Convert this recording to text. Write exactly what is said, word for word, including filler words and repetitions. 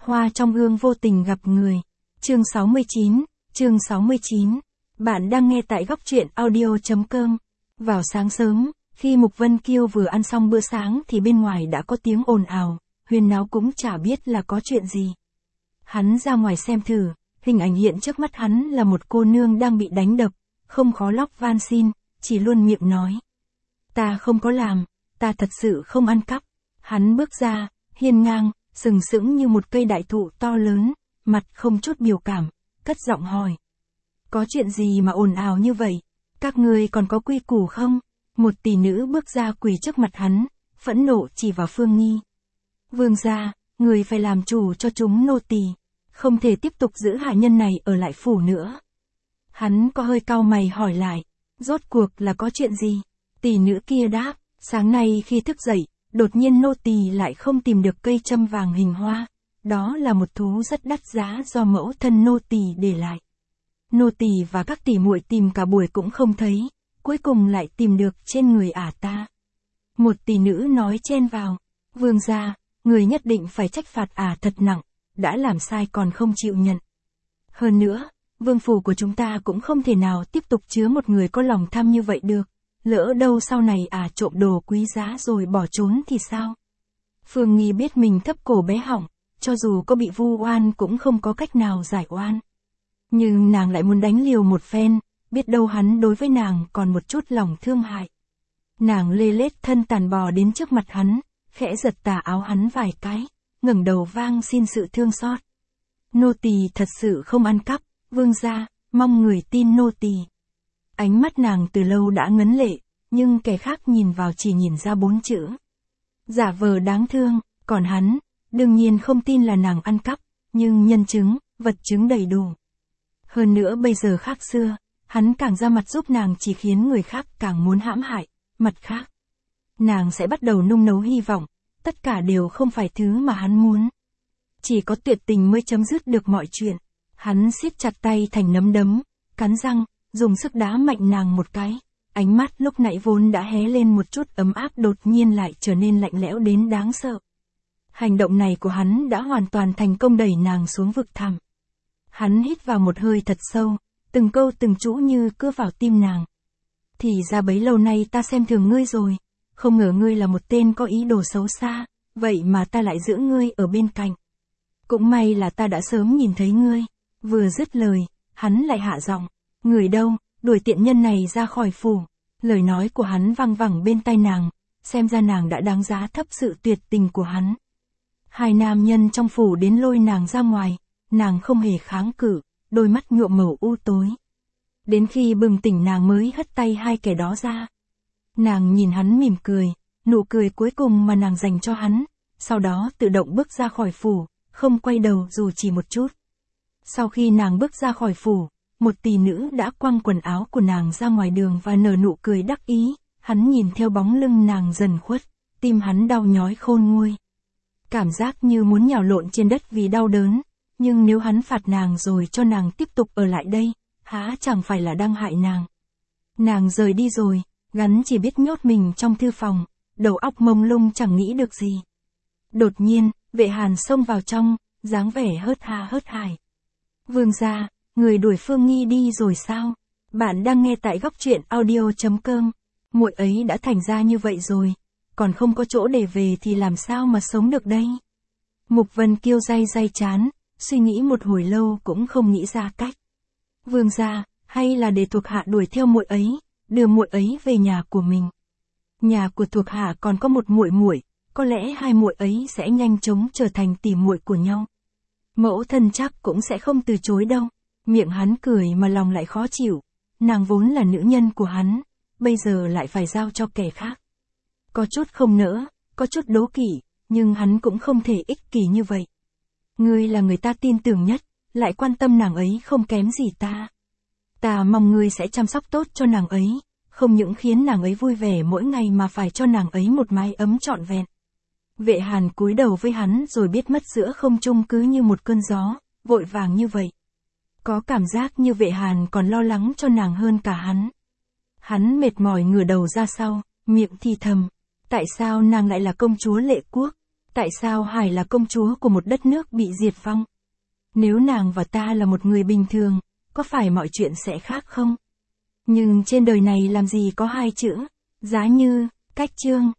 Hoa trong gương vô tình gặp người. Chương sáu mươi chín, chương sáu mươi chín. Bạn đang nghe tại góc truyện audio chấm com. Vào sáng sớm, khi Mục Vân Kiêu vừa ăn xong bữa sáng thì bên ngoài đã có tiếng ồn ào, huyên náo cũng chả biết là có chuyện gì. Hắn ra ngoài xem thử, hình ảnh hiện trước mắt hắn là một cô nương đang bị đánh đập, không khó lóc van xin, chỉ luôn miệng nói. Ta không có làm, ta thật sự không ăn cắp. Hắn bước ra, hiên ngang, sừng sững như một cây đại thụ to lớn, mặt không chút biểu cảm, cất giọng hỏi. Có chuyện gì mà ồn ào như vậy? Các ngươi còn có quy củ không? Một tỷ nữ bước ra quỳ trước mặt hắn, phẫn nộ chỉ vào Phương Nghi. Vương gia, người phải làm chủ cho chúng nô tỳ, không thể tiếp tục giữ hạ nhân này ở lại phủ nữa. Hắn có hơi cau mày hỏi lại, rốt cuộc là có chuyện gì? Tỷ nữ kia đáp, sáng nay khi thức dậy, đột nhiên nô tỳ lại không tìm được cây châm vàng hình hoa, đó là một thú rất đắt giá do mẫu thân nô tỳ để lại. Nô tỳ và các tỷ muội tìm cả buổi cũng không thấy, cuối cùng lại tìm được trên người ả ta. Một tỷ nữ nói chen vào, vương gia, người nhất định phải trách phạt ả thật nặng, đã làm sai còn không chịu nhận. Hơn nữa, vương phủ của chúng ta cũng không thể nào tiếp tục chứa một người có lòng tham như vậy được, lỡ đâu sau này ả trộm đồ quý giá rồi bỏ trốn thì sao? Phương Nghi biết mình thấp cổ bé họng, cho dù có bị vu oan cũng không có cách nào giải oan. Nhưng nàng lại muốn đánh liều một phen, biết đâu hắn đối với nàng còn một chút lòng thương hại. Nàng lê lết thân tàn bò đến trước mặt hắn, khẽ giật tà áo hắn vài cái, ngẩng đầu vang xin sự thương xót. Nô tỳ thật sự không ăn cắp, vương gia, mong người tin nô tỳ. Ánh mắt nàng từ lâu đã ngấn lệ, nhưng kẻ khác nhìn vào chỉ nhìn ra bốn chữ. Giả vờ đáng thương, còn hắn, đương nhiên không tin là nàng ăn cắp, nhưng nhân chứng, vật chứng đầy đủ. Hơn nữa bây giờ khác xưa, hắn càng ra mặt giúp nàng chỉ khiến người khác càng muốn hãm hại, mặt khác. Nàng sẽ bắt đầu nung nấu hy vọng, tất cả đều không phải thứ mà hắn muốn. Chỉ có tuyệt tình mới chấm dứt được mọi chuyện. Hắn siết chặt tay thành nắm đấm, cắn răng, dùng sức đá mạnh nàng một cái. Ánh mắt lúc nãy vốn đã hé lên một chút ấm áp đột nhiên lại trở nên lạnh lẽo đến đáng sợ. Hành động này của hắn đã hoàn toàn thành công đẩy nàng xuống vực thẳm. Hắn hít vào một hơi thật sâu, từng câu từng chữ như cưa vào tim nàng. Thì ra bấy lâu nay ta xem thường ngươi rồi, không ngờ ngươi là một tên có ý đồ xấu xa, vậy mà ta lại giữ ngươi ở bên cạnh. Cũng may là ta đã sớm nhìn thấy ngươi. Vừa dứt lời, hắn lại hạ giọng, người đâu, đuổi tiện nhân này ra khỏi phủ. Lời nói của hắn văng vẳng bên tai nàng, xem ra nàng đã đáng giá thấp sự tuyệt tình của hắn. Hai nam nhân trong phủ đến lôi nàng ra ngoài, nàng không hề kháng cự, đôi mắt nhuộm màu u tối. Đến khi bừng tỉnh nàng mới hất tay hai kẻ đó ra. Nàng nhìn hắn mỉm cười, nụ cười cuối cùng mà nàng dành cho hắn, sau đó tự động bước ra khỏi phủ, không quay đầu dù chỉ một chút. Sau khi nàng bước ra khỏi phủ, một tỷ nữ đã quăng quần áo của nàng ra ngoài đường và nở nụ cười đắc ý, hắn nhìn theo bóng lưng nàng dần khuất, tim hắn đau nhói khôn nguôi. Cảm giác như muốn nhào lộn trên đất vì đau đớn, nhưng nếu hắn phạt nàng rồi cho nàng tiếp tục ở lại đây, há chẳng phải là đang hại nàng. Nàng rời đi rồi, gắn chỉ biết nhốt mình trong thư phòng, đầu óc mông lung chẳng nghĩ được gì. Đột nhiên, Vệ Hàn xông vào trong, dáng vẻ hớt ha hớt hải. Vương gia, người đuổi Phương Nghi đi rồi sao? Bạn đang nghe tại góc truyện audio chấm com. Muội ấy đã thành ra như vậy rồi, còn không có chỗ để về thì làm sao mà sống được đây? Mục Vân Kiêu day day chán, suy nghĩ một hồi lâu cũng không nghĩ ra cách. Vương gia, hay là để thuộc hạ đuổi theo muội ấy, đưa muội ấy về nhà của mình. Nhà của thuộc hạ còn có một muội muội, có lẽ hai muội ấy sẽ nhanh chóng trở thành tỷ muội của nhau. Mẫu thân chắc cũng sẽ không từ chối đâu. Miệng hắn cười mà lòng lại khó chịu. Nàng vốn là nữ nhân của hắn, bây giờ lại phải giao cho kẻ khác. Có chút không nỡ, có chút đố kỵ, nhưng hắn cũng không thể ích kỷ như vậy. Ngươi là người ta tin tưởng nhất, lại quan tâm nàng ấy không kém gì ta. Ta mong ngươi sẽ chăm sóc tốt cho nàng ấy, không những khiến nàng ấy vui vẻ mỗi ngày mà phải cho nàng ấy một mái ấm trọn vẹn. Vệ Hàn cúi đầu với hắn rồi biết mất giữa không trung cứ như một cơn gió, vội vàng như vậy. Có cảm giác như Vệ Hàn còn lo lắng cho nàng hơn cả hắn. Hắn mệt mỏi ngửa đầu ra sau, miệng thì thầm, tại sao nàng lại là công chúa Lệ Quốc? Tại sao Hải là công chúa của một đất nước bị diệt vong? Nếu nàng và ta là một người bình thường, có phải mọi chuyện sẽ khác không? Nhưng trên đời này làm gì có hai chữ, giá như, cách chương.